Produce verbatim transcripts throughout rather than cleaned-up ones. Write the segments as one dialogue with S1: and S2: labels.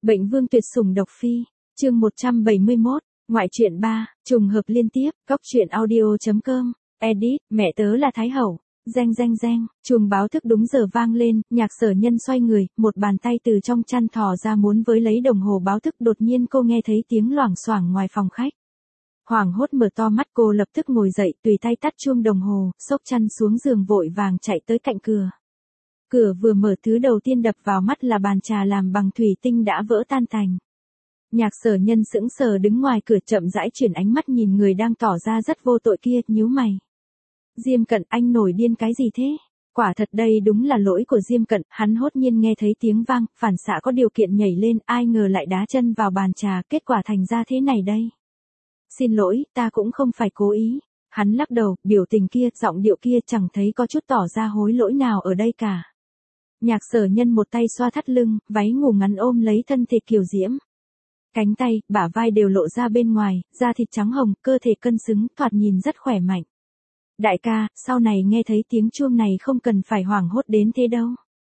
S1: Bệnh vương tuyệt sủng độc phi, chương một trăm bảy mươi mốt, ngoại truyện ba, trùng hợp liên tiếp, cóc truyện audio.com, edit, mẹ tớ là Thái Hậu, reng reng reng, chuông báo thức đúng giờ vang lên, Nhạc Sở Nhân xoay người, một bàn tay từ trong chăn thò ra muốn với lấy đồng hồ báo thức, đột nhiên cô nghe thấy tiếng loảng xoảng ngoài phòng khách. Hoảng hốt mở to mắt, cô lập tức ngồi dậy, tùy tay tắt chuông đồng hồ, xốc chăn xuống giường vội vàng chạy tới cạnh cửa. Cửa vừa mở, thứ đầu tiên đập vào mắt là bàn trà làm bằng thủy tinh đã vỡ tan tành. Nhạc Sở Nhân sững sờ đứng ngoài cửa, chậm rãi chuyển ánh mắt nhìn người đang tỏ ra rất vô tội kia, nhíu mày. Diêm Cận, anh nổi điên cái gì thế? Quả thật đây đúng là lỗi của Diêm Cận, hắn hốt nhiên nghe thấy tiếng vang, phản xạ có điều kiện nhảy lên, ai ngờ lại đá chân vào bàn trà, kết quả thành ra thế này đây. Xin lỗi, ta cũng không phải cố ý. Hắn lắc đầu, biểu tình kia, giọng điệu kia chẳng thấy có chút tỏ ra hối lỗi nào ở đây cả. Nhạc Sở Nhân một tay xoa thắt lưng, váy ngủ ngắn ôm lấy thân thể kiều diễm. Cánh tay, bả vai đều lộ ra bên ngoài, da thịt trắng hồng, cơ thể cân xứng, thoạt nhìn rất khỏe mạnh. Đại ca, sau này nghe thấy tiếng chuông này không cần phải hoảng hốt đến thế đâu.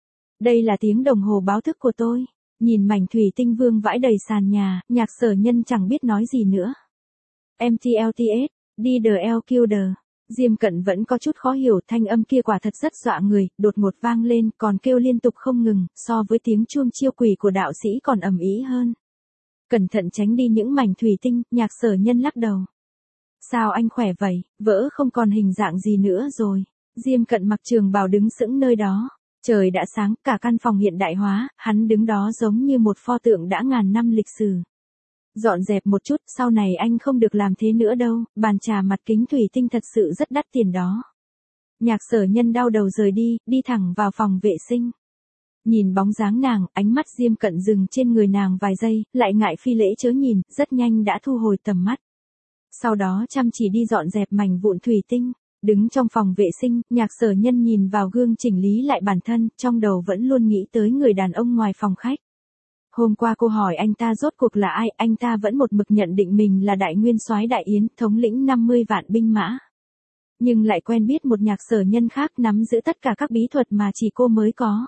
S1: Đây là tiếng đồng hồ báo thức của tôi. Nhìn mảnh thủy tinh vương vãi đầy sàn nhà, Nhạc Sở Nhân chẳng biết nói gì nữa. em tê lờ tê ét, đi the L Killer. Diêm Cận vẫn có chút khó hiểu, thanh âm kia quả thật rất dọa người, đột ngột vang lên, còn kêu liên tục không ngừng, so với tiếng chuông chiêu quỷ của đạo sĩ còn ầm ĩ hơn. Cẩn thận tránh đi những mảnh thủy tinh, Nhạc Sở Nhân lắc đầu. Sao anh khỏe vậy, vỡ không còn hình dạng gì nữa rồi. Diêm Cận mặc trường bào đứng sững nơi đó. Trời đã sáng, cả căn phòng hiện đại hóa, hắn đứng đó giống như một pho tượng đã ngàn năm lịch sử. Dọn dẹp một chút, sau này anh không được làm thế nữa đâu, bàn trà mặt kính thủy tinh thật sự rất đắt tiền đó. Nhạc Sở Nhân đau đầu rời đi, đi thẳng vào phòng vệ sinh. Nhìn bóng dáng nàng, ánh mắt Diêm Cận dừng trên người nàng vài giây, lại ngại phi lễ chớ nhìn, rất nhanh đã thu hồi tầm mắt. Sau đó chăm chỉ đi dọn dẹp mảnh vụn thủy tinh. Đứng trong phòng vệ sinh, Nhạc Sở Nhân nhìn vào gương chỉnh lý lại bản thân, trong đầu vẫn luôn nghĩ tới người đàn ông ngoài phòng khách. Hôm qua cô hỏi anh ta rốt cuộc là ai, anh ta vẫn một mực nhận định mình là đại nguyên soái Đại Yến, thống lĩnh năm mươi vạn binh mã. Nhưng lại quen biết một Nhạc Sở Nhân khác nắm giữ tất cả các bí thuật mà chỉ cô mới có.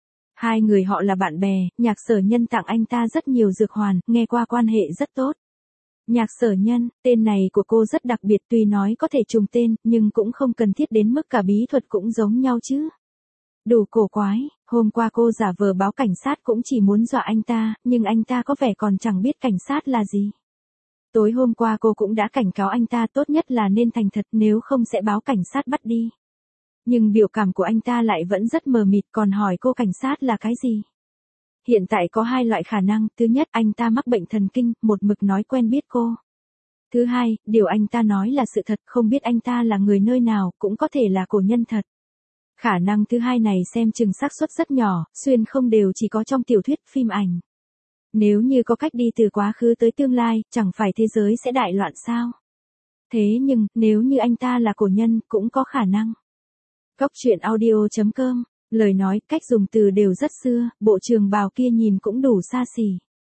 S1: Hai người họ là bạn bè, Nhạc Sở Nhân tặng anh ta rất nhiều dược hoàn, nghe qua quan hệ rất tốt. Nhạc Sở Nhân, tên này của cô rất đặc biệt, tuy nói có thể trùng tên, nhưng cũng không cần thiết đến mức cả bí thuật cũng giống nhau chứ. Đủ cổ quái, hôm qua cô giả vờ báo cảnh sát cũng chỉ muốn dọa anh ta, nhưng anh ta có vẻ còn chẳng biết cảnh sát là gì. Tối hôm qua cô cũng đã cảnh cáo anh ta tốt nhất là nên thành thật, nếu không sẽ báo cảnh sát bắt đi. Nhưng biểu cảm của anh ta lại vẫn rất mờ mịt, còn hỏi cô cảnh sát là cái gì. Hiện tại có hai loại khả năng, thứ nhất anh ta mắc bệnh thần kinh, một mực nói quen biết cô. Thứ hai, điều anh ta nói là sự thật, không biết anh ta là người nơi nào, cũng có thể là cổ nhân thật. Khả năng thứ hai này xem chừng xác suất rất nhỏ, xuyên không đều chỉ có trong tiểu thuyết, phim ảnh. Nếu như có cách đi từ quá khứ tới tương lai, chẳng phải thế giới sẽ đại loạn sao? Thế nhưng, nếu như anh ta là cổ nhân, cũng có khả năng. Cóc truyện audio.com, lời nói, cách dùng từ đều rất xưa, bộ trường bào kia nhìn cũng đủ xa xỉ.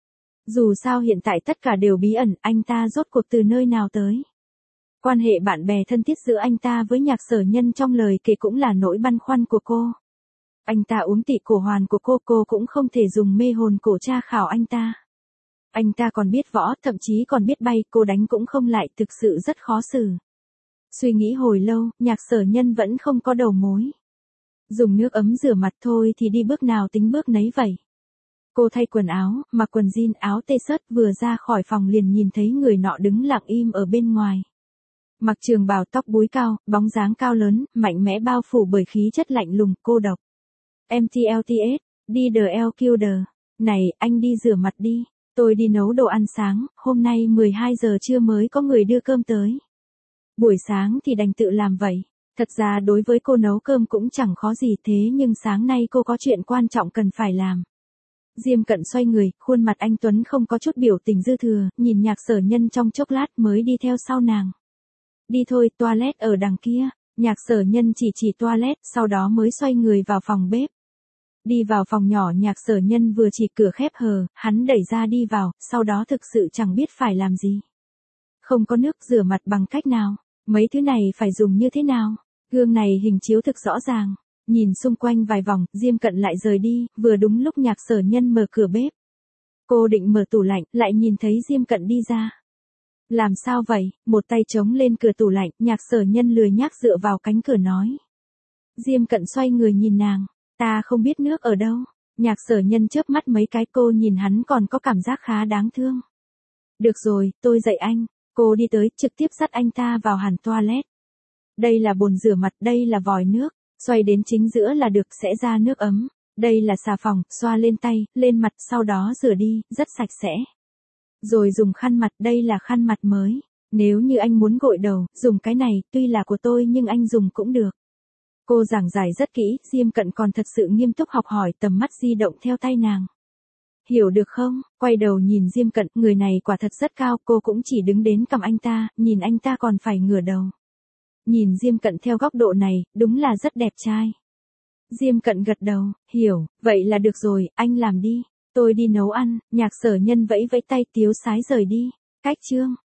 S1: Dù sao hiện tại tất cả đều bí ẩn, anh ta rốt cuộc từ nơi nào tới. Quan hệ bạn bè thân thiết giữa anh ta với Nhạc Sở Nhân trong lời kể cũng là nỗi băn khoăn của cô. Anh ta uống tị cổ hoàn của cô, cô cũng không thể dùng mê hồn cổ tra khảo anh ta. Anh ta còn biết võ, thậm chí còn biết bay, cô đánh cũng không lại, thực sự rất khó xử. Suy nghĩ hồi lâu, Nhạc Sở Nhân vẫn không có đầu mối. Dùng nước ấm rửa mặt thôi thì đi bước nào tính bước nấy vậy. Cô thay quần áo, mặc quần jean, áo t-shirt, vừa ra khỏi phòng liền nhìn thấy người nọ đứng lặng im ở bên ngoài. Mặc trường bào, tóc búi cao, bóng dáng cao lớn, mạnh mẽ bao phủ bởi khí chất lạnh lùng, cô độc. em tê lờ tê ét, đi the L Killer. Này, anh đi rửa mặt đi. Tôi đi nấu đồ ăn sáng, hôm nay mười hai giờ trưa mới có người đưa cơm tới. Buổi sáng thì đành tự làm vậy. Thật ra đối với cô nấu cơm cũng chẳng khó gì, thế nhưng sáng nay cô có chuyện quan trọng cần phải làm. Diêm Cận xoay người, khuôn mặt anh tuấn không có chút biểu tình dư thừa, nhìn Nhạc Sở Nhân trong chốc lát mới đi theo sau nàng. Đi thôi, toilet ở đằng kia. Nhạc Sở Nhân chỉ chỉ toilet, sau đó mới xoay người vào phòng bếp. Đi vào phòng nhỏ, Nhạc Sở Nhân vừa chỉ cửa khép hờ, hắn đẩy ra đi vào, sau đó thực sự chẳng biết phải làm gì. Không có nước, rửa mặt bằng cách nào? Mấy thứ này phải dùng như thế nào? Gương này hình chiếu thực rõ ràng. Nhìn xung quanh vài vòng, Diêm Cận lại rời đi, vừa đúng lúc Nhạc Sở Nhân mở cửa bếp. Cô định mở tủ lạnh, lại nhìn thấy Diêm Cận đi ra. Làm sao vậy? Một tay chống lên cửa tủ lạnh, Nhạc Sở Nhân lười nhác dựa vào cánh cửa nói. Diêm Cận xoay người nhìn nàng, ta không biết nước ở đâu. Nhạc Sở Nhân chớp mắt mấy cái, cô nhìn hắn còn có cảm giác khá đáng thương. Được rồi, tôi dạy anh. Cô đi tới, trực tiếp dắt anh ta vào hàn toilet. Đây là bồn rửa mặt, đây là vòi nước, xoay đến chính giữa là được, sẽ ra nước ấm. Đây là xà phòng, xoa lên tay, lên mặt, sau đó rửa đi, rất sạch sẽ. Rồi dùng khăn mặt, đây là khăn mặt mới. Nếu như anh muốn gội đầu, dùng cái này, tuy là của tôi nhưng anh dùng cũng được. Cô giảng giải rất kỹ, Diêm Cận còn thật sự nghiêm túc học hỏi, tầm mắt di động theo tay nàng. Hiểu được không? Quay đầu nhìn Diêm Cận, người này quả thật rất cao, cô cũng chỉ đứng đến cằm anh ta, nhìn anh ta còn phải ngửa đầu. Nhìn Diêm Cận theo góc độ này, đúng là rất đẹp trai. Diêm Cận gật đầu, hiểu, vậy là được rồi, anh làm đi. Tôi đi nấu ăn. Nhạc Sở Nhân vẫy vẫy tay, tiếu sái rời đi. Cách chương